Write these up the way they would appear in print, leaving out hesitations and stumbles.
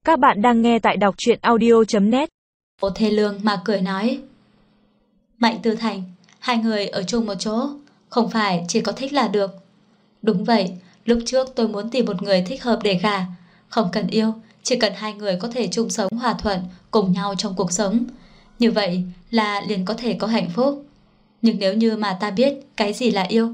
Các bạn đang nghe tại đọc truyện audio.net. Cô thê lương mà cười nói: Mạnh Tư Thành, hai người ở chung một chỗ, không phải chỉ có thích là được. Đúng vậy, lúc trước tôi muốn tìm một người thích hợp để gả. Không cần yêu, chỉ cần hai người có thể chung sống hòa thuận cùng nhau trong cuộc sống. Như vậy là liền có thể có hạnh phúc. Nhưng nếu như mà ta biết cái gì là yêu,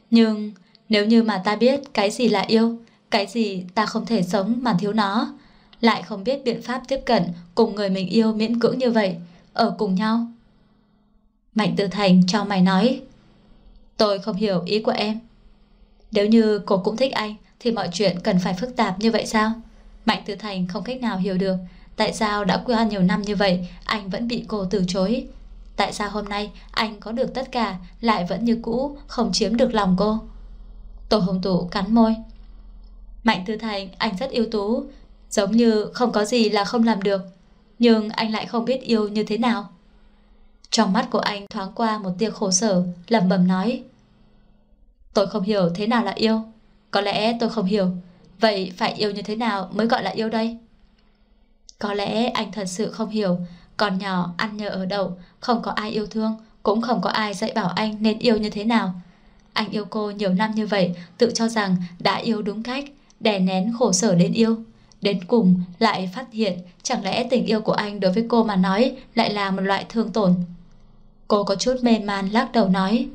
cái gì ta không thể sống mà thiếu nó, lại không biết biện pháp tiếp cận cùng người mình yêu miễn cưỡng như vậy, ở cùng nhau. Mạnh Tư Thành chau mày nói: Tôi không hiểu ý của em. Nếu như cô cũng thích anh thì mọi chuyện cần phải phức tạp như vậy sao? Mạnh Tư Thành không cách nào hiểu được tại sao đã qua nhiều năm như vậy anh vẫn bị cô từ chối. Tại sao hôm nay anh có được tất cả lại vẫn như cũ không chiếm được lòng cô? Tô Hồng Tụ cắn môi. Mạnh Tư Thành, anh rất ưu tú, giống như không có gì là không làm được, nhưng anh lại không biết yêu như thế nào. Trong mắt của anh thoáng qua một tia khổ sở, lẩm bẩm nói: Tôi không hiểu thế nào là yêu. Có lẽ tôi không hiểu, vậy phải yêu như thế nào mới gọi là yêu đây? Có lẽ anh thật sự không hiểu. Còn nhỏ ăn nhờ ở đậu, không có ai yêu thương, cũng không có ai dạy bảo anh nên yêu như thế nào. Anh yêu cô nhiều năm như vậy, tự cho rằng đã yêu đúng cách, đè nén khổ sở đến yêu. Đến cùng lại phát hiện chẳng lẽ tình yêu của anh đối với cô mà nói lại là một loại thương tổn. Cô có chút mê man lắc đầu nói: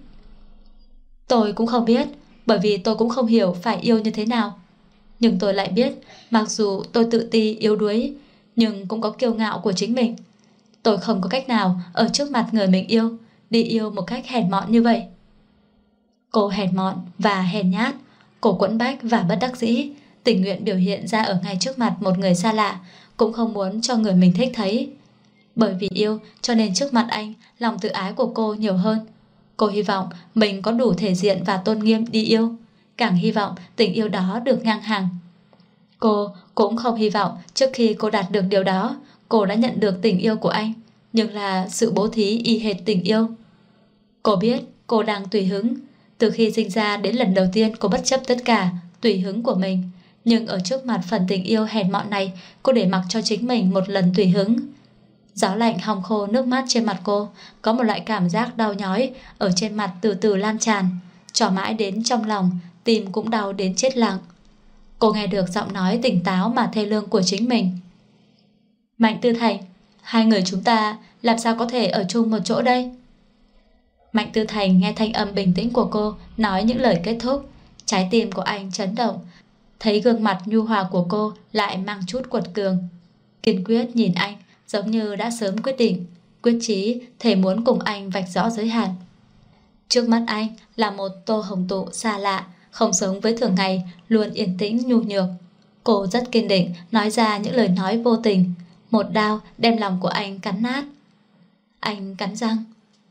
Tôi cũng không biết, bởi vì tôi cũng không hiểu phải yêu như thế nào. Nhưng tôi lại biết, mặc dù tôi tự ti yếu đuối, nhưng cũng có kiêu ngạo của chính mình. Tôi không có cách nào ở trước mặt người mình yêu đi yêu một cách hèn mọn như vậy. Cô hèn mọn và hèn nhát, cô quẫn bách và bất đắc dĩ, tình nguyện biểu hiện ra ở ngay trước mặt một người xa lạ, cũng không muốn cho người mình thích thấy. Bởi vì yêu cho nên trước mặt anh, lòng tự ái của cô nhiều hơn. Cô hy vọng mình có đủ thể diện và tôn nghiêm đi yêu, càng hy vọng tình yêu đó được ngang hàng. Cô cũng không hy vọng trước khi cô đạt được điều đó, cô đã nhận được tình yêu của anh, nhưng là sự bố thí y hệt tình yêu. Cô biết cô đang tùy hứng. Từ khi sinh ra đến lần đầu tiên cô bất chấp tất cả tùy hứng của mình, nhưng ở trước mặt phần tình yêu hèn mọn này, cô để mặc cho chính mình một lần tùy hứng. Gió lạnh hong khô nước mắt trên mặt cô, có một loại cảm giác đau nhói ở trên mặt từ từ lan tràn, trỏ mãi đến trong lòng, tim cũng đau đến chết lặng. Cô nghe được giọng nói tỉnh táo mà thê lương của chính mình. Mạnh Tư Thành, hai người chúng ta làm sao có thể ở chung một chỗ đây? Mạnh Tư Thành nghe thanh âm bình tĩnh của cô nói những lời kết thúc, trái tim của anh chấn động. Thấy gương mặt nhu hòa của cô lại mang chút quật cường, kiên quyết nhìn anh, giống như đã sớm quyết định, quyết chí thề muốn cùng anh vạch rõ giới hạn. Trước mắt anh là một Tô Hồng Tụ xa lạ, không sống với thường ngày, luôn yên tĩnh nhu nhược. Cô rất kiên định nói ra những lời nói vô tình, một đao đem lòng của anh cắn nát. Anh cắn răng: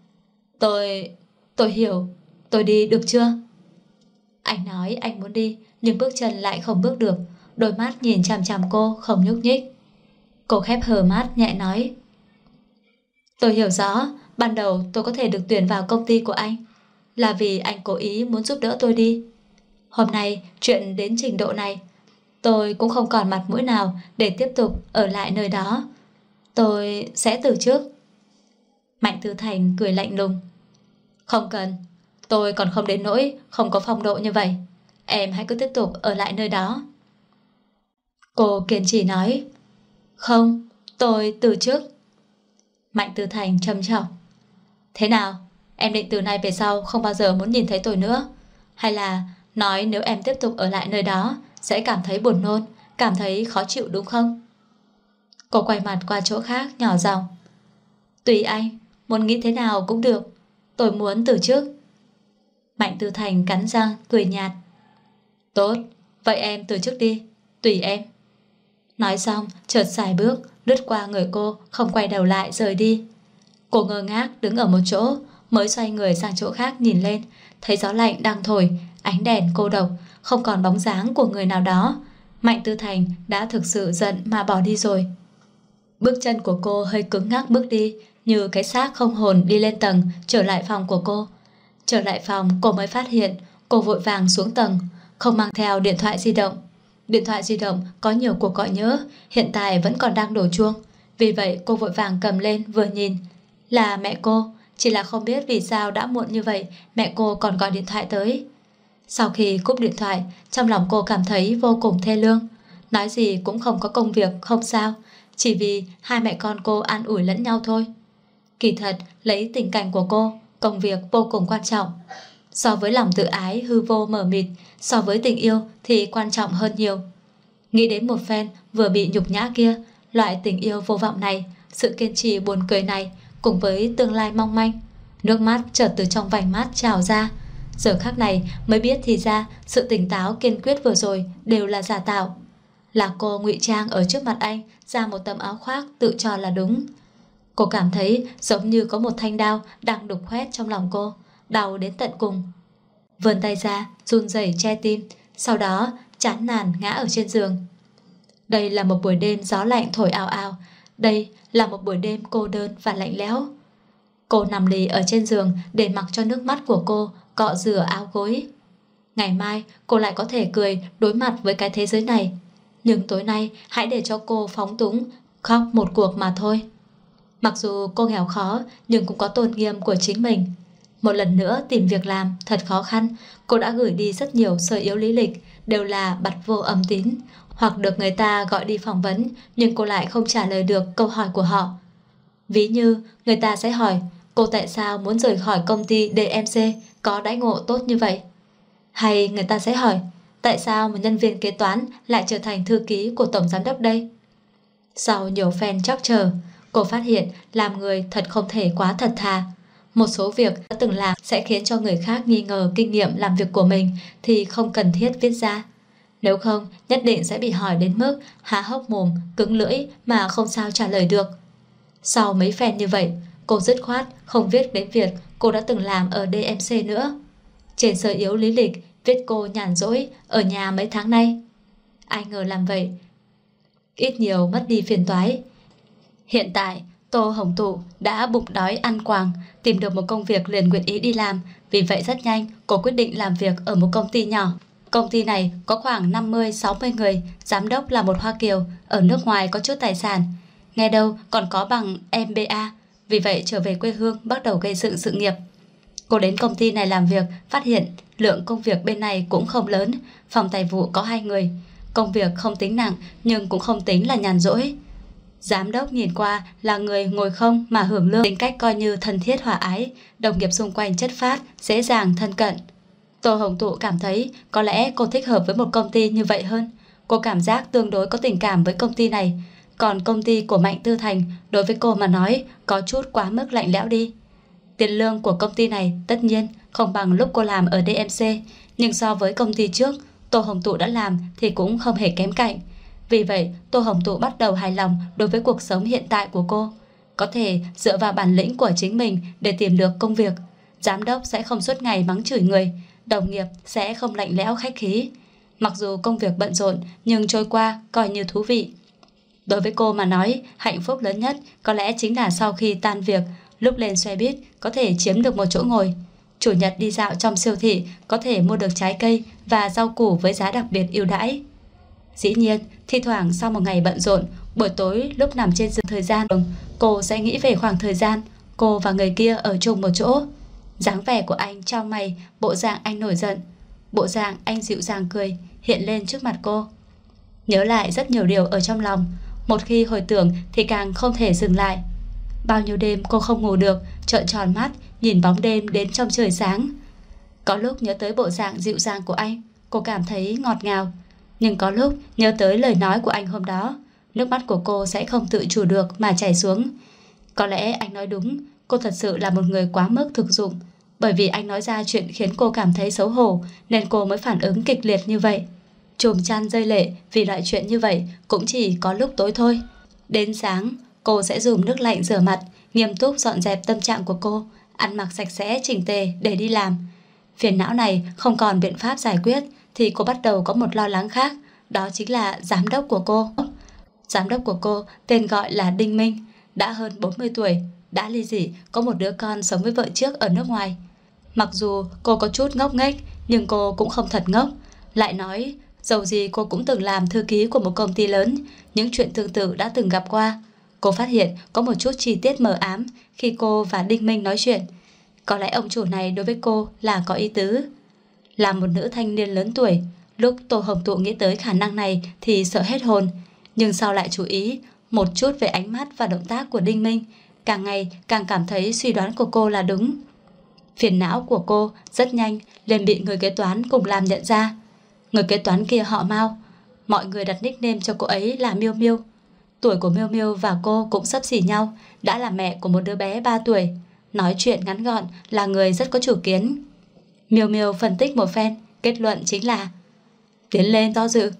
Tôi hiểu, tôi đi được chưa? Anh nói anh muốn đi, nhưng bước chân lại không bước được, đôi mắt nhìn chằm chằm cô không nhúc nhích. Cô khép hờ mắt nhẹ nói: Tôi hiểu rõ, ban đầu tôi có thể được tuyển vào công ty của anh là vì anh cố ý muốn giúp đỡ tôi đi. Hôm nay chuyện đến trình độ này, tôi cũng không còn mặt mũi nào để tiếp tục ở lại nơi đó. Tôi sẽ từ chức. Mạnh Tư Thành cười lạnh lùng: Không cần, tôi còn không đến nỗi không có phong độ như vậy. Em hãy cứ tiếp tục ở lại nơi đó. Cô kiên trì nói: Không, tôi từ chức. Mạnh Tư Thành trầm trọng: Thế nào, em định từ nay về sau không bao giờ muốn nhìn thấy tôi nữa? Hay là nói nếu em tiếp tục ở lại nơi đó sẽ cảm thấy buồn nôn, cảm thấy khó chịu đúng không? Cô quay mặt qua chỗ khác nhỏ giọng: Tùy anh, muốn nghĩ thế nào cũng được, tôi muốn từ chức. Mạnh Tư Thành cắn răng cười nhạt: Tốt, vậy em từ chức đi, tùy em. Nói xong chợt xài bước lướt qua người cô, không quay đầu lại rời đi. Cô ngơ ngác đứng ở một chỗ, mới xoay người sang chỗ khác nhìn lên, thấy gió lạnh đang thổi, ánh đèn cô độc, không còn bóng dáng của người nào đó. Mạnh Tư Thành đã thực sự giận mà bỏ đi rồi. Bước chân của cô hơi cứng ngắc bước đi, như cái xác không hồn đi lên tầng, trở lại phòng của cô. Trở lại phòng cô mới phát hiện cô vội vàng xuống tầng, không mang theo điện thoại di động. Điện thoại di động có nhiều cuộc gọi nhỡ, hiện tại vẫn còn đang đổ chuông. Vì vậy cô vội vàng cầm lên vừa nhìn. Là mẹ cô, chỉ là không biết vì sao đã muộn như vậy mẹ cô còn gọi điện thoại tới. Sau khi cúp điện thoại, trong lòng cô cảm thấy vô cùng thê lương. Nói gì cũng không có công việc, không sao, chỉ vì hai mẹ con cô an ủi lẫn nhau thôi. Kỳ thật, lấy tình cảnh của cô, công việc vô cùng quan trọng. So với lòng tự ái hư vô mờ mịt, so với tình yêu thì quan trọng hơn nhiều. Nghĩ đến một phen vừa bị nhục nhã kia, loại tình yêu vô vọng này, sự kiên trì buồn cười này, cùng với tương lai mong manh, nước mắt chợt từ trong vành mắt trào ra. Giờ khắc này mới biết thì ra sự tỉnh táo kiên quyết vừa rồi đều là giả tạo. Là cô ngụy trang ở trước mặt anh ra một tấm áo khoác tự cho là đúng. Cô cảm thấy giống như có một thanh đao đang đục khoét trong lòng cô, đau đến tận cùng. Vươn tay ra, run rẩy che tim, sau đó chán nản ngã ở trên giường. Đây là một buổi đêm gió lạnh thổi ào ào. Đây là một buổi đêm cô đơn và lạnh lẽo. Cô nằm lì ở trên giường để mặc cho nước mắt của cô cọ rửa áo gối. Ngày mai cô lại có thể cười đối mặt với cái thế giới này. Nhưng tối nay hãy để cho cô phóng túng, khóc một cuộc mà thôi. Mặc dù cô nghèo khó nhưng cũng có tôn nghiêm của chính mình. Một lần nữa tìm việc làm thật khó khăn. Cô đã gửi đi rất nhiều sơ yếu lý lịch, đều là bặt vô âm tín, hoặc được người ta gọi đi phỏng vấn, nhưng cô lại không trả lời được câu hỏi của họ. Ví như người ta sẽ hỏi cô tại sao muốn rời khỏi công ty DMC có đãi ngộ tốt như vậy. Hay người ta sẽ hỏi tại sao một nhân viên kế toán lại trở thành thư ký của tổng giám đốc đây. Sau nhiều phen trắc trở, cô phát hiện làm người thật không thể quá thật thà. Một số việc đã từng làm sẽ khiến cho người khác nghi ngờ kinh nghiệm làm việc của mình thì không cần thiết viết ra. Nếu không, nhất định sẽ bị hỏi đến mức há hốc mồm, cứng lưỡi mà không sao trả lời được. Sau mấy phen như vậy, cô dứt khoát không viết đến việc cô đã từng làm ở DMC nữa. Trên sơ yếu lý lịch viết cô nhàn rỗi ở nhà mấy tháng nay. Ai ngờ làm vậy ít nhiều mất đi phiền toái. Hiện tại Tô Hồng Tụ đã bụng đói ăn quàng, tìm được một công việc liền nguyện ý đi làm. Vì vậy rất nhanh cô quyết định làm việc ở một công ty nhỏ. Công ty này có khoảng 50-60 người, giám đốc là một Hoa Kiều, ở nước ngoài có chút tài sản, nghe đâu còn có bằng MBA. Vì vậy trở về quê hương bắt đầu gây dựng sự nghiệp. Cô đến công ty này làm việc, phát hiện lượng công việc bên này cũng không lớn. Phòng tài vụ có 2 người, công việc không tính nặng nhưng cũng không tính là nhàn rỗi. Giám đốc nhìn qua là người ngồi không mà hưởng lương, tính cách coi như thân thiết hòa ái, đồng nghiệp xung quanh chất phác, dễ dàng thân cận. Tô Hồng Tụ cảm thấy có lẽ cô thích hợp với một công ty như vậy hơn. Cô cảm giác tương đối có tình cảm với công ty này. Còn công ty của Mạnh Tư Thành đối với cô mà nói có chút quá mức lạnh lẽo đi. Tiền lương của công ty này tất nhiên không bằng lúc cô làm ở DMC, nhưng so với công ty trước Tô Hồng Tụ đã làm thì cũng không hề kém cạnh. Vì vậy Tô Hồng Tụ bắt đầu hài lòng đối với cuộc sống hiện tại của cô. Có thể dựa vào bản lĩnh của chính mình để tìm được công việc. Giám đốc sẽ không suốt ngày mắng chửi người, đồng nghiệp sẽ không lạnh lẽo khách khí. Mặc dù công việc bận rộn nhưng trôi qua coi như thú vị. Đối với cô mà nói, hạnh phúc lớn nhất có lẽ chính là sau khi tan việc, lúc lên xe buýt có thể chiếm được một chỗ ngồi. Chủ nhật đi dạo trong siêu thị có thể mua được trái cây và rau củ với giá đặc biệt ưu đãi. Dĩ nhiên, thi thoảng sau một ngày bận rộn, buổi tối lúc nằm trên giường thời gian, cô sẽ nghĩ về khoảng thời gian cô và người kia ở chung một chỗ. Dáng vẻ của anh trao mày, bộ dạng anh nổi giận, bộ dạng anh dịu dàng cười hiện lên trước mặt cô. Nhớ lại rất nhiều điều ở trong lòng, một khi hồi tưởng thì càng không thể dừng lại. Bao nhiêu đêm cô không ngủ được, trợn tròn mắt nhìn bóng đêm đến trong trời sáng. Có lúc nhớ tới bộ dạng dịu dàng của anh, cô cảm thấy ngọt ngào. Nhưng có lúc nhớ tới lời nói của anh hôm đó, nước mắt của cô sẽ không tự chủ được mà chảy xuống. Có lẽ anh nói đúng, cô thật sự là một người quá mức thực dụng. Bởi vì anh nói ra chuyện khiến cô cảm thấy xấu hổ nên cô mới phản ứng kịch liệt như vậy. Chùm chăn rơi lệ vì loại chuyện như vậy cũng chỉ có lúc tối thôi. Đến sáng cô sẽ dùng nước lạnh rửa mặt, nghiêm túc dọn dẹp tâm trạng của cô, ăn mặc sạch sẽ chỉnh tề để đi làm. Phiền não này không còn biện pháp giải quyết thì cô bắt đầu có một lo lắng khác, đó chính là giám đốc của cô. Giám đốc của cô tên gọi là Đinh Minh, đã hơn 40 tuổi, đã ly dị, có một đứa con sống với vợ trước ở nước ngoài. Mặc dù cô có chút ngốc nghếch nhưng cô cũng không thật ngốc. Lại nói Dầu gì cô cũng từng làm thư ký của một công ty lớn, những chuyện tương tự đã từng gặp qua. Cô phát hiện có một chút chi tiết mờ ám khi cô và Đinh Minh nói chuyện. Có lẽ ông chủ này đối với cô là có ý tứ. Là một nữ thanh niên lớn tuổi, lúc Tô Hồng Tụ nghĩ tới khả năng này thì sợ hết hồn, nhưng sau lại chú ý một chút về ánh mắt và động tác của Đinh Minh, càng ngày càng cảm thấy suy đoán của cô là đúng. Phiền não của cô rất nhanh liền bị người kế toán cùng làm nhận ra. Người kế toán kia họ Mao, mọi người đặt nickname cho cô ấy là Miêu Miêu. Tuổi của Miêu Miêu và cô cũng xấp xỉ nhau, đã là mẹ của một đứa bé 3 tuổi. Nói chuyện ngắn gọn, là người rất có chủ kiến. Miêu Miêu phân tích một phen, kết luận chính là tiến lên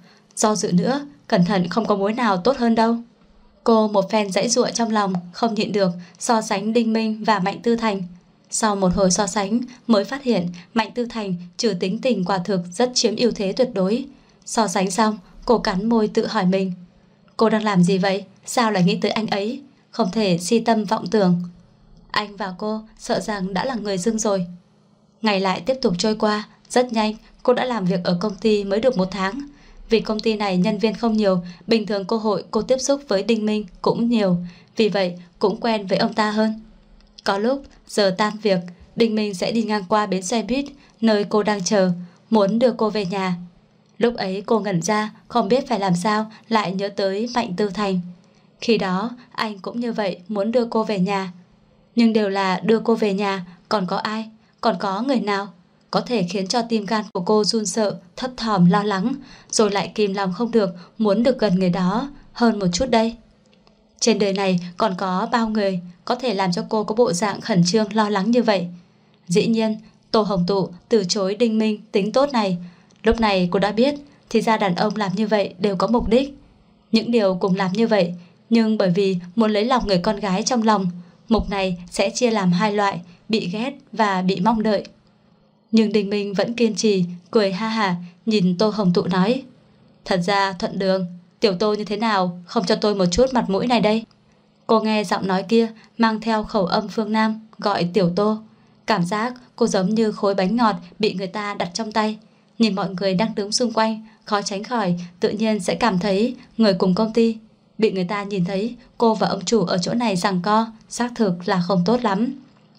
do dự nữa, cẩn thận không có mối nào tốt hơn đâu. Cô một phen giãy giụa trong lòng, không nhịn được so sánh Đinh Minh và Mạnh Tư Thành. Sau một hồi so sánh mới phát hiện Mạnh Tư Thành trừ tính tình quả thực rất chiếm ưu thế tuyệt đối. So sánh xong, cô cắn môi tự hỏi mình, cô đang làm gì vậy? Sao lại nghĩ tới anh ấy? Không thể si tâm vọng tưởng. Anh và cô sợ rằng đã là người dưng rồi. Ngày lại tiếp tục trôi qua, rất nhanh cô đã làm việc ở công ty mới được 1 tháng. Vì công ty này nhân viên không nhiều, bình thường cơ hội cô tiếp xúc với Đinh Minh cũng nhiều, vì vậy cũng quen với ông ta hơn. Có lúc giờ tan việc, Đinh Minh sẽ đi ngang qua bến xe buýt nơi cô đang chờ, muốn đưa cô về nhà. Lúc ấy cô ngẩn ra, không biết phải làm sao, lại nhớ tới Mạnh Tư Thành. Khi đó anh cũng như vậy, muốn đưa cô về nhà. Nhưng đều là đưa cô về nhà, còn có ai, còn có người nào có thể khiến cho tim gan của cô run sợ, thấp thỏm lo lắng, rồi lại kìm lòng không được muốn được gần người đó hơn một chút đây. Trên đời này còn có bao người có thể làm cho cô có bộ dạng khẩn trương lo lắng như vậy. Dĩ nhiên Tô Hồng Tụ từ chối Đinh Minh tính tốt này. Lúc này cô đã biết, thì ra đàn ông làm như vậy đều có mục đích. Những điều cùng làm như vậy, nhưng bởi vì muốn lấy lòng người con gái trong lòng, mục này sẽ chia làm 2 loại, bị ghét và bị mong đợi. Nhưng Đinh Minh vẫn kiên trì, cười ha hả nhìn Tô Hồng Tụ nói, thật ra thuận đường, tiểu Tô như thế nào không cho tôi một chút mặt mũi này đây. Cô nghe giọng nói kia mang theo khẩu âm phương Nam, gọi tiểu Tô. Cảm giác cô giống như khối bánh ngọt bị người ta đặt trong tay. Nhìn mọi người đang đứng xung quanh, khó tránh khỏi tự nhiên sẽ cảm thấy người cùng công ty. Bị người ta nhìn thấy cô và ông chủ ở chỗ này giằng co, xác thực là không tốt lắm.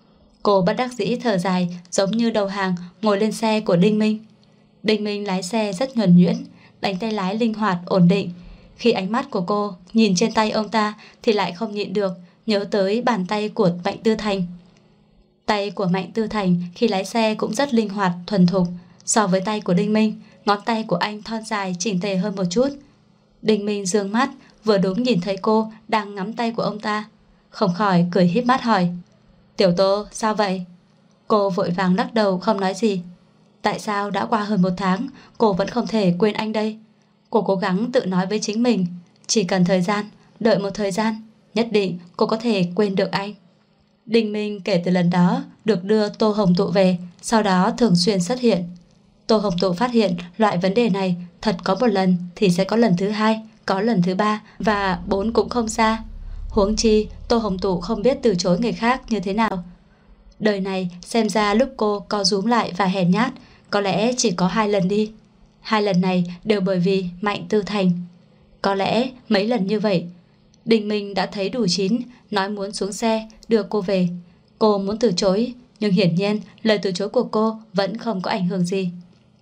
Cô bất đắc dĩ thở dài, giống như đầu hàng ngồi lên xe của Đinh Minh. Đinh Minh lái xe rất nhuần nhuyễn, đánh tay lái linh hoạt, ổn định. Khi ánh mắt của cô nhìn trên tay ông ta thì lại không nhịn được nhớ tới bàn tay của Mạnh Tư Thành. Tay của Mạnh Tư Thành khi lái xe cũng rất linh hoạt, thuần thục. So với tay của Đinh Minh, ngón tay của anh thon dài, chỉnh tề hơn một chút. Đinh Minh dương mắt, vừa đúng nhìn thấy cô đang ngắm tay của ông ta, không khỏi cười híp mắt hỏi, tiểu Tô sao vậy? Cô vội vàng lắc đầu không nói gì. Tại sao đã qua hơn 1 tháng cô vẫn không thể quên anh đây? Cô cố gắng tự nói với chính mình, chỉ cần thời gian, đợi một thời gian, nhất định cô có thể quên được anh. Đinh Minh kể từ lần đó được đưa Tô Hồng Tụ về, sau đó thường xuyên xuất hiện. Tô Hồng Tụ phát hiện loại vấn đề này thật có một lần thì sẽ có lần thứ 2, có lần thứ 3 và 4 cũng không xa. Huống chi Tô Hồng Tụ không biết từ chối người khác như thế nào. Đời này xem ra lúc cô co rúm lại và hèn nhát, có lẽ chỉ có 2 lần đi. 2 lần này đều bởi vì Mạnh Tư Thành. Có lẽ mấy lần như vậy Đinh Minh đã thấy đủ chín, nói muốn xuống xe đưa cô về. Cô muốn từ chối, nhưng hiển nhiên lời từ chối của cô vẫn không có ảnh hưởng gì.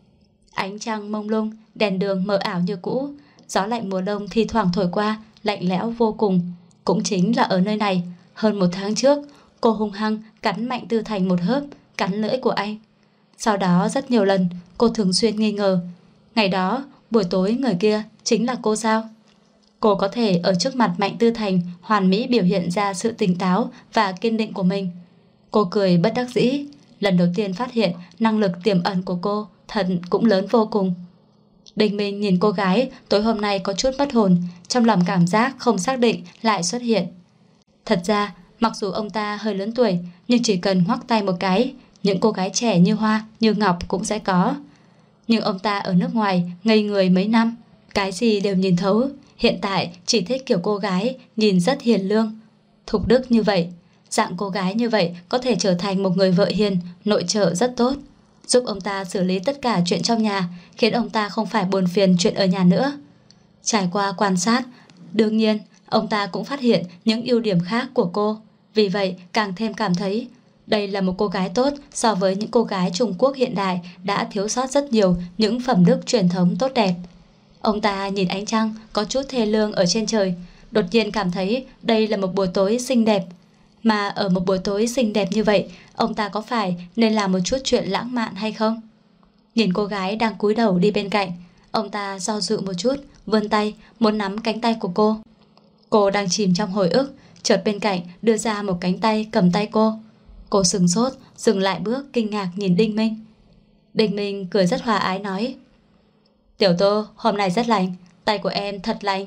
Ánh trăng mông lung, đèn đường mờ ảo như cũ, gió lạnh mùa đông thi thoảng thổi qua, lạnh lẽo vô cùng. Cũng chính là ở nơi này, hơn 1 tháng trước, cô hung hăng cắn Mạnh Tư Thành một hớp, cắn lưỡi của anh. Sau đó rất nhiều lần cô thường xuyên nghi ngờ, ngày đó buổi tối người kia chính là cô sao? Cô có thể ở trước mặt Mạnh Tư Thành hoàn mỹ biểu hiện ra sự tỉnh táo và kiên định của mình. Cô cười bất đắc dĩ, lần đầu tiên phát hiện năng lực tiềm ẩn của cô thật cũng lớn vô cùng. Đinh Minh nhìn cô gái tối hôm nay có chút mất hồn, trong lòng cảm giác không xác định lại xuất hiện. Thật ra mặc dù ông ta hơi lớn tuổi, nhưng chỉ cần ngoắc tay một cái, những cô gái trẻ như hoa, như ngọc cũng sẽ có. Nhưng ông ta ở nước ngoài ngây người mấy năm, cái gì đều nhìn thấu. Hiện tại chỉ thích kiểu cô gái nhìn rất hiền lương, thục đức như vậy. Dạng cô gái như vậy có thể trở thành một người vợ hiền, nội trợ rất tốt. giúp ông ta xử lý tất cả chuyện trong nhà, khiến ông ta không phải buồn phiền chuyện ở nhà nữa. Trải qua quan sát, đương nhiên ông ta cũng phát hiện những ưu điểm khác của cô. Vì vậy càng thêm cảm thấy đây là một cô gái tốt so với những cô gái Trung Quốc hiện đại đã thiếu sót rất nhiều những phẩm đức truyền thống tốt đẹp. Ông ta nhìn ánh trăng có chút thê lương ở trên trời, đột nhiên cảm thấy đây là một buổi tối xinh đẹp. Mà ở một buổi tối xinh đẹp như vậy, ông ta có phải nên làm một chút chuyện lãng mạn hay không? Nhìn cô gái đang cúi đầu đi bên cạnh, ông ta do dự một chút, vươn tay muốn nắm cánh tay của cô. Cô đang chìm trong hồi ức, chợt bên cạnh đưa ra một cánh tay cầm tay cô. Cô sửng sốt, dừng lại bước kinh ngạc nhìn Đinh Minh. Đinh Minh cười rất hòa ái nói: Tiểu Tô, hôm nay rất lạnh, tay của em thật lạnh.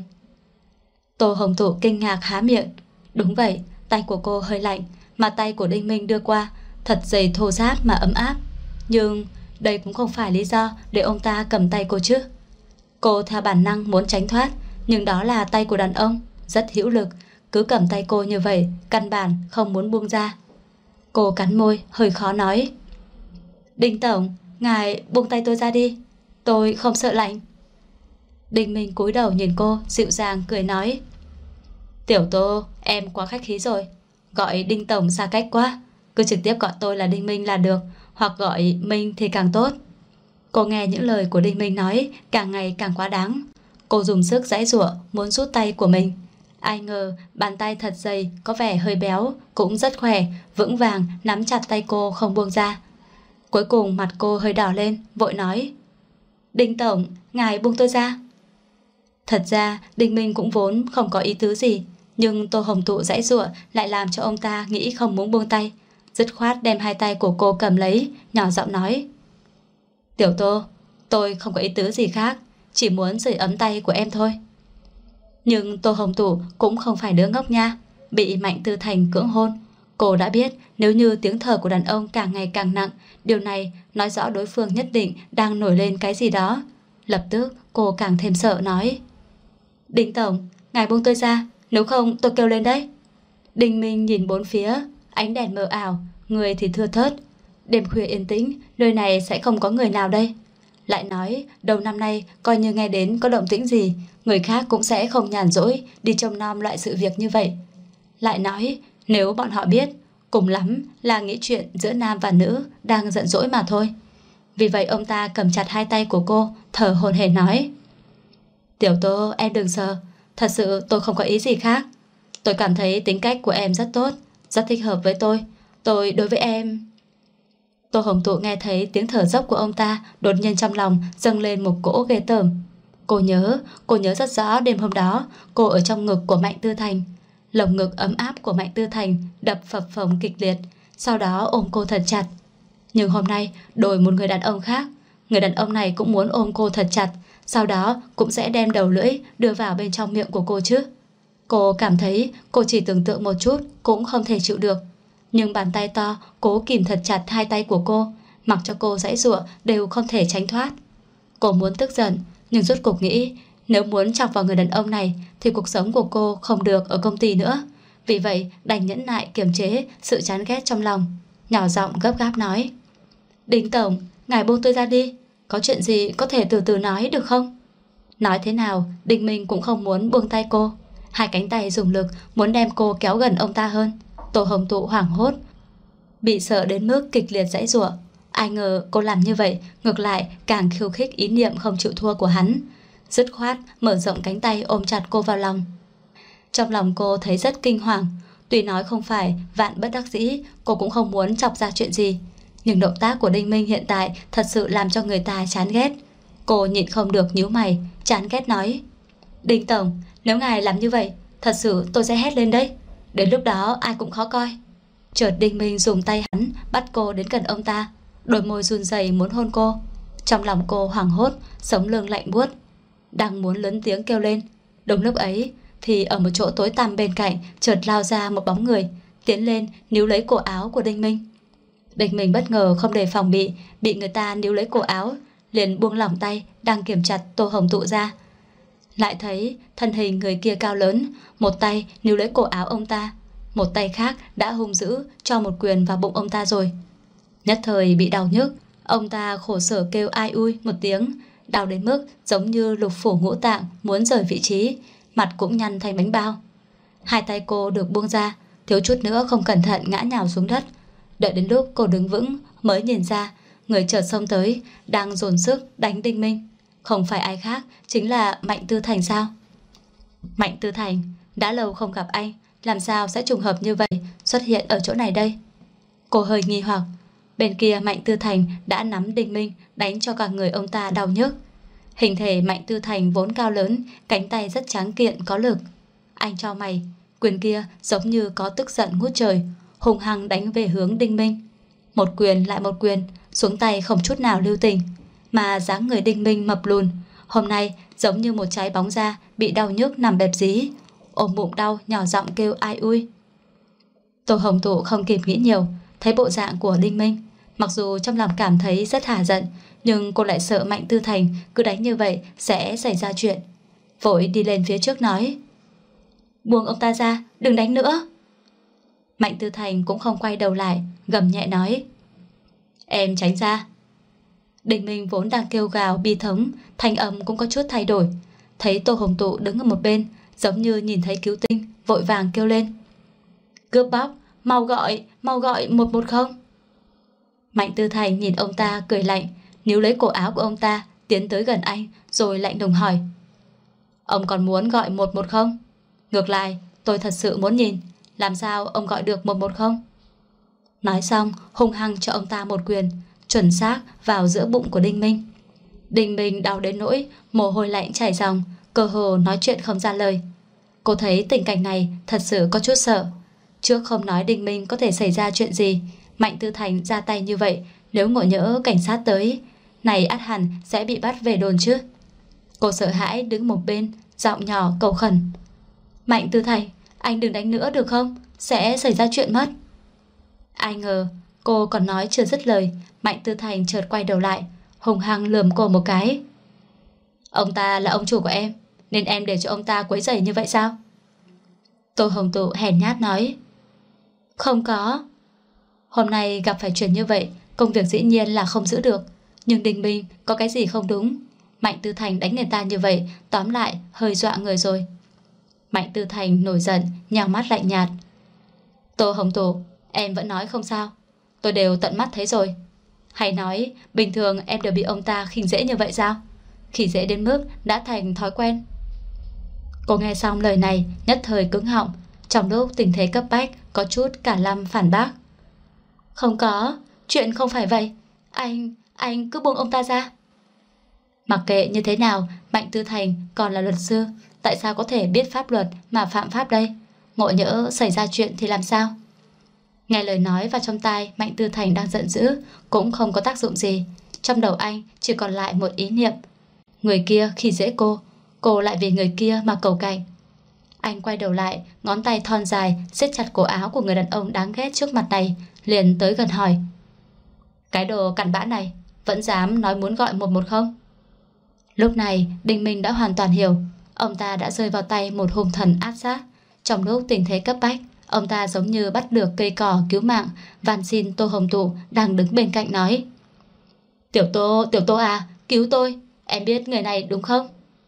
Tô Hồng Tụ kinh ngạc há miệng. Đúng vậy, tay của cô hơi lạnh, mà tay của Đinh Minh đưa qua thật dày thô ráp mà ấm áp. Nhưng đây cũng không phải lý do để ông ta cầm tay cô chứ. Cô theo bản năng muốn tránh thoát, nhưng đó là tay của đàn ông, rất hữu lực, cứ cầm tay cô như vậy, căn bản không muốn buông ra. Cô cắn môi, hơi khó nói: Đinh Tổng, ngài buông tay tôi ra đi, tôi không sợ lạnh. Đinh Minh cúi đầu nhìn cô, dịu dàng cười nói: Tiểu Tô, em quá khách khí rồi, gọi Đinh Tổng xa cách quá, cứ trực tiếp gọi tôi là Đinh Minh là được, hoặc gọi Minh thì càng tốt. Cô nghe những lời của Đinh Minh nói càng ngày càng quá đáng. Cô dùng sức giãy giụa muốn rút tay của mình. Ai ngờ bàn tay thật dày, có vẻ hơi béo, cũng rất khỏe, vững vàng nắm chặt tay cô không buông ra. Cuối cùng mặt cô hơi đỏ lên, vội nói: Đinh Tổng, ngài buông tôi ra. Thật ra Đinh Minh cũng vốn không có ý tứ gì, nhưng Tô Hồng Tụ giãy giụa lại làm cho ông ta nghĩ không muốn buông tay. Dứt khoát đem hai tay của cô cầm lấy, nhỏ giọng nói: Tiểu Tô, tôi không có ý tứ gì khác, chỉ muốn sưởi ấm tay của em thôi. Nhưng Tô Hồng Tụ cũng không phải đứa ngốc nha. Bị Mạnh Tư Thành cưỡng hôn, cô đã biết nếu như tiếng thở của đàn ông càng ngày càng nặng, điều này nói rõ đối phương nhất định đang nổi lên cái gì đó. Lập tức cô càng thêm sợ nói: Đinh Tổng, ngài buông tôi ra, nếu không tôi kêu lên đấy. Đinh Minh nhìn bốn phía, ánh đèn mờ ảo, người thì thưa thớt. Đêm khuya yên tĩnh, nơi này sẽ không có người nào đây. Lại nói đầu năm nay coi như nghe đến có động tĩnh gì, người khác cũng sẽ không nhàn rỗi đi trông nom loại sự việc như vậy. Lại nói nếu bọn họ biết, cùng lắm là nghĩ chuyện giữa nam và nữ đang giận dỗi mà thôi. Vì vậy ông ta cầm chặt hai tay của cô, thở hổn hển nói: Tiểu Tô, em đừng sợ, thật sự tôi không có ý gì khác. Tôi cảm thấy tính cách của em rất tốt, rất thích hợp với tôi. Tôi đối với em... Tô Hồng Tụ nghe thấy tiếng thở dốc của ông ta, đột nhiên trong lòng dâng lên một cỗ ghê tởm. Cô nhớ rất rõ đêm hôm đó cô ở trong ngực của Mạnh Tư Thành. Lồng ngực ấm áp của Mạnh Tư Thành đập phập phồng kịch liệt, sau đó ôm cô thật chặt. Nhưng hôm nay đổi một người đàn ông khác, người đàn ông này cũng muốn ôm cô thật chặt, sau đó cũng sẽ đem đầu lưỡi đưa vào bên trong miệng của cô chứ. Cô cảm thấy cô chỉ tưởng tượng một chút cũng không thể chịu được. Nhưng bàn tay to cố kìm thật chặt hai tay của cô, mặc cho cô giãy giụa đều không thể tránh thoát. Cô muốn tức giận, nhưng rốt cuộc nghĩ nếu muốn chọc vào người đàn ông này thì cuộc sống của cô không được ở công ty nữa. Vì vậy đành nhẫn nại kiềm chế sự chán ghét trong lòng, nhỏ giọng gấp gáp nói: Đinh Tổng, ngài buông tôi ra đi, có chuyện gì có thể từ từ nói được không? Nói thế nào Đinh Minh cũng không muốn buông tay cô. Hai cánh tay dùng lực muốn đem cô kéo gần ông ta hơn. Tô Hồng Tụ hoảng hốt, bị sợ đến mức kịch liệt giãy giụa. Ai ngờ cô làm như vậy ngược lại càng khiêu khích ý niệm không chịu thua của hắn. Dứt khoát mở rộng cánh tay ôm chặt cô vào lòng. Trong lòng cô thấy rất kinh hoàng. Tuy nói không phải vạn bất đắc dĩ, cô cũng không muốn chọc ra chuyện gì, nhưng động tác của Đinh Minh hiện tại thật sự làm cho người ta chán ghét. Cô nhịn không được nhíu mày, chán ghét nói: Đinh Tổng, nếu ngài làm như vậy, thật sự tôi sẽ hét lên đấy. Đến lúc đó ai cũng khó coi. Chợt Đinh Minh dùng tay hắn bắt cô đến gần ông ta, đôi môi run rẩy muốn hôn cô. Trong lòng cô hoảng hốt, sống lưng lạnh buốt, đang muốn lớn tiếng kêu lên. Đúng lúc ấy thì ở một chỗ tối tăm bên cạnh chợt lao ra một bóng người, tiến lên níu lấy cổ áo của Đinh Minh. Đinh Minh bất ngờ không đề phòng bị người ta níu lấy cổ áo, liền buông lỏng tay đang kiềm chặt Tô Hồng Tụ ra. Lại thấy thân hình người kia cao lớn, một tay níu lấy cổ áo ông ta, một tay khác đã hung dữ cho một quyền vào bụng ông ta rồi. Nhất thời bị đau nhức, Ông ta khổ sở kêu ai ui một tiếng, đau đến mức giống như lục phủ ngũ tạng muốn rời vị trí, mặt cũng nhăn thành bánh bao. Hai tay cô được buông ra, thiếu chút nữa không cẩn thận ngã nhào xuống đất. Đợi đến lúc cô đứng vững mới nhìn ra, người chợt xông tới đang dồn sức đánh Đinh Minh. Không phải ai khác, chính là Mạnh Tư Thành sao? Mạnh Tư Thành, đã lâu không gặp anh, làm sao sẽ trùng hợp như vậy xuất hiện ở chỗ này đây? Cô hơi nghi hoặc. Bên kia Mạnh Tư Thành đã nắm Đinh Minh, đánh cho cả người ông ta đau nhức. Hình thể Mạnh Tư Thành vốn cao lớn, cánh tay rất tráng kiện có lực. Anh chau mày, quyền kia giống như có tức giận ngút trời, hung hăng đánh về hướng Đinh Minh. Một quyền lại một quyền, xuống tay không chút nào lưu tình. Mà dáng người Đinh Minh mập lùn, hôm nay giống như một trái bóng da bị đau nhức nằm bẹp dí, ôm bụng đau nhỏ giọng kêu ai ui. Tô Hồng Tụ không kịp nghĩ nhiều, thấy bộ dạng của Đinh Minh, mặc dù trong lòng cảm thấy rất hả giận, nhưng cô lại sợ Mạnh Tư Thành cứ đánh như vậy sẽ xảy ra chuyện. Vội đi lên phía trước nói: buông ông ta ra, đừng đánh nữa. Mạnh Tư Thành cũng không quay đầu lại, gầm nhẹ nói: em tránh ra. Đinh Minh vốn đang kêu gào bi thống, thanh âm cũng có chút thay đổi. Thấy Tô Hồng Tụ đứng ở một bên, giống như nhìn thấy cứu tinh, vội vàng kêu lên: cướp bóc, mau gọi 110. Mạnh Tư Thành nhìn ông ta cười lạnh, níu lấy cổ áo của ông ta, tiến tới gần anh, rồi lạnh lùng hỏi: ông còn muốn gọi 110? Ngược lại, tôi thật sự muốn nhìn, làm sao ông gọi được 110? Nói xong, hung hăng cho ông ta một quyền, chuẩn xác vào giữa bụng của Đinh Minh. Đinh Minh đau đến nỗi mồ hôi lạnh chảy ròng, cơ hồ nói chuyện không ra lời. Cô thấy tình cảnh này thật sự có chút sợ. Trước không nói Đinh Minh có thể xảy ra chuyện gì, Mạnh Tư Thành ra tay như vậy, nếu ngộ nhỡ cảnh sát tới, này ắt hẳn sẽ bị bắt về đồn chứ. Cô sợ hãi đứng một bên, giọng nhỏ cầu khẩn: Mạnh Tư Thành, anh đừng đánh nữa được không? Sẽ xảy ra chuyện mất. Ai ngờ cô còn nói chưa dứt lời, Mạnh Tư Thành chợt quay đầu lại, hung hăng lườm cô một cái: ông ta là ông chủ của em, nên em để cho ông ta quấy rầy như vậy sao? Tô Hồng Tụ hèn nhát nói: không có. Hôm nay gặp phải chuyện như vậy, công việc dĩ nhiên là không giữ được. Nhưng Đinh Minh có cái gì không đúng? Mạnh Tư Thành đánh người ta như vậy, tóm lại hơi dọa người rồi. Mạnh Tư Thành nổi giận, nhào mắt lạnh nhạt: Tô Hồng Tụ, em vẫn nói không sao, tôi đều tận mắt thấy rồi. Hay nói bình thường em đều bị ông ta khinh dễ như vậy sao? Khỉ dễ đến mức đã thành thói quen. Cô nghe xong lời này nhất thời cứng họng, trong lúc tình thế cấp bách có chút cả lâm phản bác: không có, chuyện không phải vậy. Anh cứ buông ông ta ra. Mặc kệ như thế nào, Mạnh Tư Thành còn là luật sư, tại sao có thể biết pháp luật mà phạm pháp đây? Ngộ nhỡ xảy ra chuyện thì làm sao? Nghe lời nói vào trong tai Mạnh Tư Thành đang giận dữ cũng không có tác dụng gì. Trong đầu anh chỉ còn lại một ý niệm: người kia khi dễ cô lại vì người kia mà cầu cạnh. Anh quay đầu lại, ngón tay thon dài siết chặt cổ áo của người đàn ông đáng ghét trước mặt này, liền tới gần hỏi: cái đồ cặn bã này vẫn dám nói muốn gọi 110? Lúc này Đinh Minh đã hoàn toàn hiểu, ông ta đã rơi vào tay một hung thần ác sát. Trong lúc tình thế cấp bách, ông ta giống như bắt được cây cỏ cứu mạng, van xin Tô Hồng Tụ đang đứng bên cạnh nói: Tiểu Tô à, cứu tôi, em biết người này đúng không?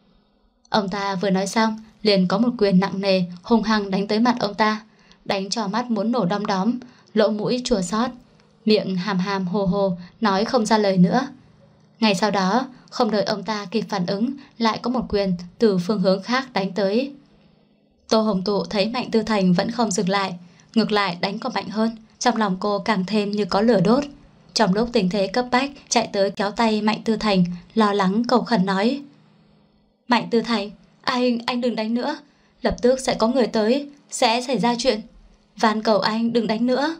Ông ta vừa nói xong, liền có một quyền nặng nề hung hăng đánh tới mặt ông ta, đánh cho mắt muốn nổ đom đóm, lỗ mũi chua xót, miệng hàm hàm hồ hồ nói không ra lời nữa. Ngay sau đó, không đợi ông ta kịp phản ứng, lại có một quyền từ phương hướng khác đánh tới. Tô Hồng Tụ thấy Mạnh Tư Thành vẫn không dừng lại, ngược lại đánh còn mạnh hơn, trong lòng cô càng thêm như có lửa đốt. Trong lúc tình thế cấp bách, chạy tới kéo tay Mạnh Tư Thành, lo lắng cầu khẩn nói: Mạnh Tư Thành, anh đừng đánh nữa, lập tức sẽ có người tới, sẽ xảy ra chuyện, van cầu anh đừng đánh nữa.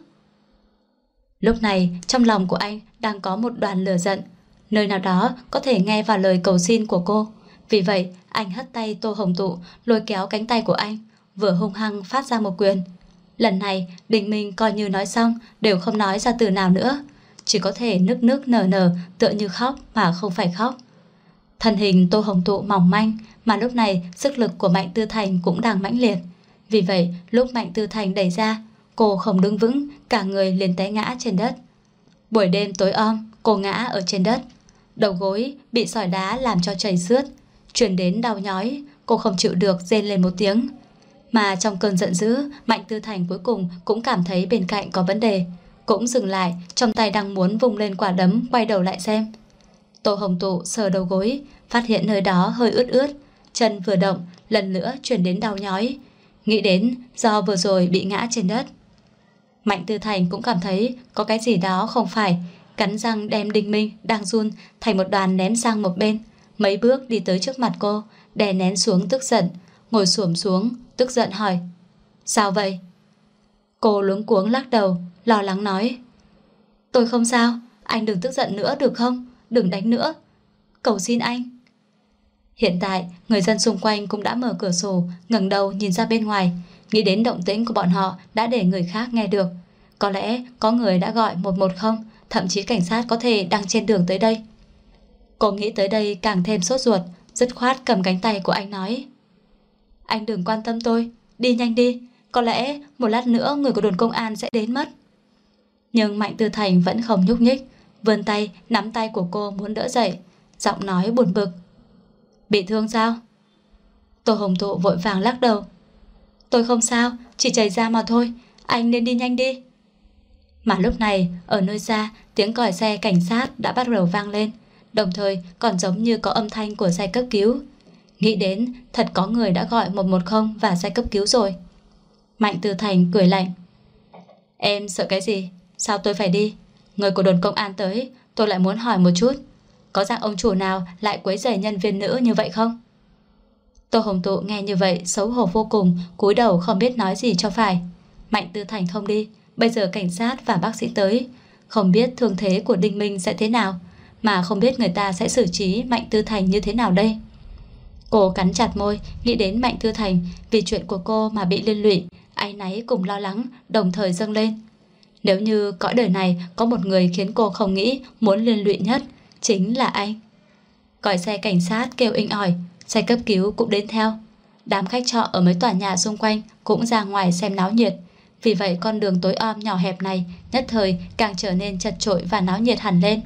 Lúc này trong lòng của anh đang có một đoàn lửa giận, nơi nào đó có thể nghe vào lời cầu xin của cô. Vì vậy anh hất tay Tô Hồng Tụ, lôi kéo cánh tay của anh, vừa hung hăng phát ra một quyền. Lần này Đinh Minh coi như nói xong, đều không nói ra từ nào nữa, chỉ có thể nức nức nở nở, tựa như khóc mà không phải khóc. Thân hình Tô Hồng Tụ mỏng manh, mà lúc này sức lực của Mạnh Tư Thành cũng đang mãnh liệt. Vì vậy lúc Mạnh Tư Thành đẩy ra, cô không đứng vững, cả người liền té ngã trên đất. Buổi đêm tối om, Cô ngã ở trên đất, đầu gối bị sỏi đá làm cho chảy xước, truyền đến đau nhói. Cô không chịu được rên lên một tiếng. Mà trong cơn giận dữ, Mạnh Tư Thành cuối cùng cũng cảm thấy bên cạnh có vấn đề, cũng dừng lại, trong tay đang muốn vung lên quả đấm, quay đầu lại xem. Tô Hồng Tụ sờ đầu gối, phát hiện nơi đó hơi ướt ướt, chân vừa động, lần nữa truyền đến đau nhói. Nghĩ đến do vừa rồi bị ngã trên đất. Mạnh Tư Thành cũng cảm thấy có cái gì đó không phải, cắn răng đem Đinh Minh đang run thành một đoàn ném sang một bên, mấy bước đi tới trước mặt cô, đè nén xuống tức giận, ngồi xổm xuống, tức giận hỏi: sao vậy? Cô luống cuống lắc đầu, lo lắng nói: tôi không sao, anh đừng tức giận nữa được không? Đừng đánh nữa, cầu xin anh. Hiện tại người dân xung quanh cũng đã mở cửa sổ, ngẩng đầu nhìn ra bên ngoài, nghĩ đến động tĩnh của bọn họ đã để người khác nghe được. Có lẽ có người đã gọi 110, thậm chí cảnh sát có thể đang trên đường tới đây. Cô nghĩ tới đây càng thêm sốt ruột, dứt khoát cầm cánh tay của anh nói: anh đừng quan tâm tôi, đi nhanh đi, có lẽ một lát nữa người của đồn công an sẽ đến mất. Nhưng Mạnh Tư Thành vẫn không nhúc nhích, vươn tay nắm tay của cô muốn đỡ dậy, giọng nói buồn bực: bị thương sao? Tô Hồng Tụ vội vàng lắc đầu: tôi không sao, chỉ chảy ra mà thôi, anh nên đi nhanh đi. Mà lúc này ở nơi xa, tiếng còi xe cảnh sát đã bắt đầu vang lên, đồng thời còn giống như có âm thanh của xe cấp cứu. Nghĩ đến thật có người đã gọi 110 và xe cấp cứu rồi. Mạnh Tư Thành cười lạnh: em sợ cái gì? Sao tôi phải đi? Người của đồn công an tới, tôi lại muốn hỏi một chút, có dạng ông chủ nào lại quấy rầy nhân viên nữ như vậy không? Tô Hồng Tụ nghe như vậy xấu hổ vô cùng, cúi đầu không biết nói gì cho phải. Mạnh Tư Thành không đi, bây giờ cảnh sát và bác sĩ tới, không biết thương thế của Đinh Minh sẽ thế nào, mà không biết người ta sẽ xử trí Mạnh Tư Thành như thế nào đây. Cô cắn chặt môi, nghĩ đến Mạnh Tư Thành vì chuyện của cô mà bị liên lụy, áy náy cùng lo lắng đồng thời dâng lên. Nếu như cõi đời này có một người khiến cô không nghĩ muốn liên lụy nhất, chính là anh. Còi xe cảnh sát kêu inh ỏi, xe cấp cứu cũng đến theo. Đám khách trọ ở mấy tòa nhà xung quanh cũng ra ngoài xem náo nhiệt. Vì vậy con đường tối om nhỏ hẹp này nhất thời càng trở nên chật chội và náo nhiệt hẳn lên.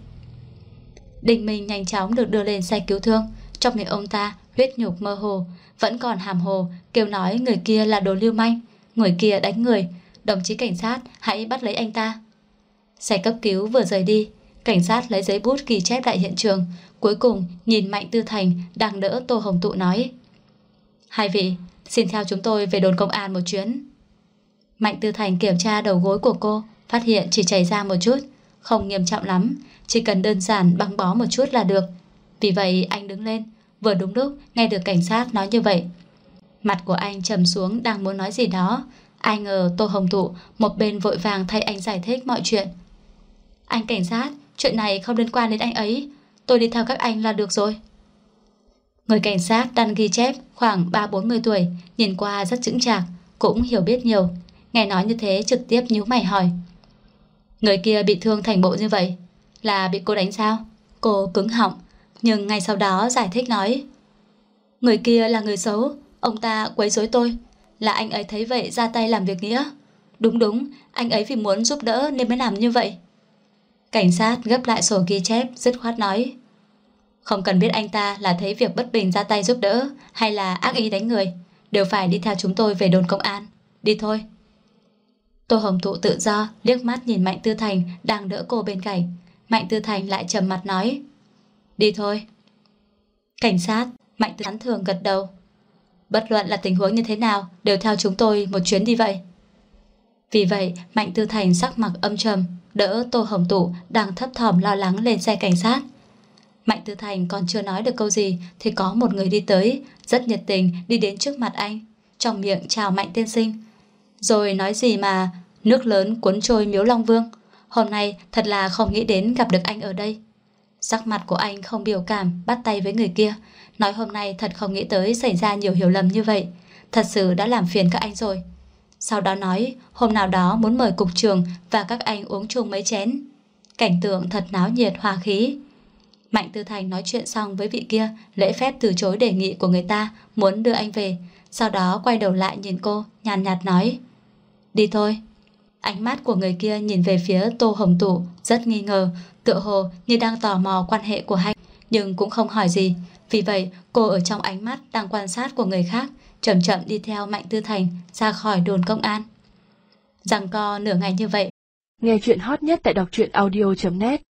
Đinh Minh nhanh chóng được đưa lên xe cứu thương. Trong miệng ông ta huyết nhục mơ hồ, vẫn còn hàm hồ kêu nói người kia là đồ lưu manh, người kia đánh người, đồng chí cảnh sát hãy bắt lấy anh ta. Xe cấp cứu vừa rời đi, cảnh sát lấy giấy bút ghi chép lại hiện trường, cuối cùng nhìn Mạnh Tư Thành đang đỡ Tô Hồng Tụ nói: hai vị xin theo chúng tôi về đồn công an một chuyến. Mạnh Tư Thành kiểm tra đầu gối của cô, phát hiện chỉ chảy ra một chút, không nghiêm trọng lắm, chỉ cần đơn giản băng bó một chút là được. Vì vậy anh đứng lên, vừa đúng lúc nghe được cảnh sát nói như vậy. Mặt của anh trầm xuống đang muốn nói gì đó, ai ngờ Tô Hồng Tụ một bên vội vàng thay anh giải thích mọi chuyện. Anh cảnh sát, chuyện này không liên quan đến anh ấy, tôi đi theo các anh là được rồi. Người cảnh sát đang ghi chép khoảng 30-40 tuổi, nhìn qua rất chững chạc, cũng hiểu biết nhiều. Nghe nói như thế trực tiếp nhíu mày hỏi: người kia bị thương thành bộ như vậy là bị cô đánh sao? Cô cứng họng, nhưng ngay sau đó giải thích nói: người kia là người xấu, ông ta quấy rối tôi, là anh ấy thấy vậy ra tay làm việc nghĩa. Đúng, anh ấy vì muốn giúp đỡ nên mới làm như vậy. Cảnh sát gấp lại sổ ghi chép, dứt khoát nói: không cần biết anh ta là thấy việc bất bình ra tay giúp đỡ hay là ác ý đánh người, đều phải đi theo chúng tôi về đồn công an. Đi thôi. Tô Hồng Tụ tự do liếc mắt nhìn Mạnh Tư Thành đang đỡ cô bên cạnh. Mạnh Tư Thành lại trầm mặt nói: đi thôi. Cảnh sát. Mạnh Tư Thành thường gật đầu: bất luận là tình huống như thế nào đều theo chúng tôi một chuyến đi vậy. Vì vậy Mạnh Tư Thành sắc mặt âm trầm, đỡ Tô Hồng Tụ đang thấp thỏm lo lắng lên xe cảnh sát. Mạnh Tư Thành còn chưa nói được câu gì thì có một người đi tới, rất nhiệt tình đi đến trước mặt anh, trong miệng chào Mạnh tiên sinh, rồi nói gì mà nước lớn cuốn trôi Miếu Long Vương. Hôm nay thật là không nghĩ đến gặp được anh ở đây. Sắc mặt của anh không biểu cảm, bắt tay với người kia, nói hôm nay thật không nghĩ tới xảy ra nhiều hiểu lầm như vậy, thật sự đã làm phiền các anh rồi. Sau đó nói hôm nào đó muốn mời cục trưởng và các anh uống chung mấy chén. Cảnh tượng thật náo nhiệt hòa khí. Mạnh Tư Thành nói chuyện xong với vị kia, lễ phép từ chối đề nghị của người ta muốn đưa anh về, sau đó quay đầu lại nhìn cô, nhàn nhạt nói: đi thôi. Ánh mắt của người kia nhìn về phía Tô Hồng Tụ rất nghi ngờ, tựa hồ như đang tò mò quan hệ của hai, nhưng cũng không hỏi gì. Vì vậy cô ở trong ánh mắt đang quan sát của người khác, chậm chậm đi theo Mạnh Tư Thành ra khỏi đồn công an. Giằng co nửa ngày như vậy. Nghe chuyện hot nhất tại đọc truyện audio.net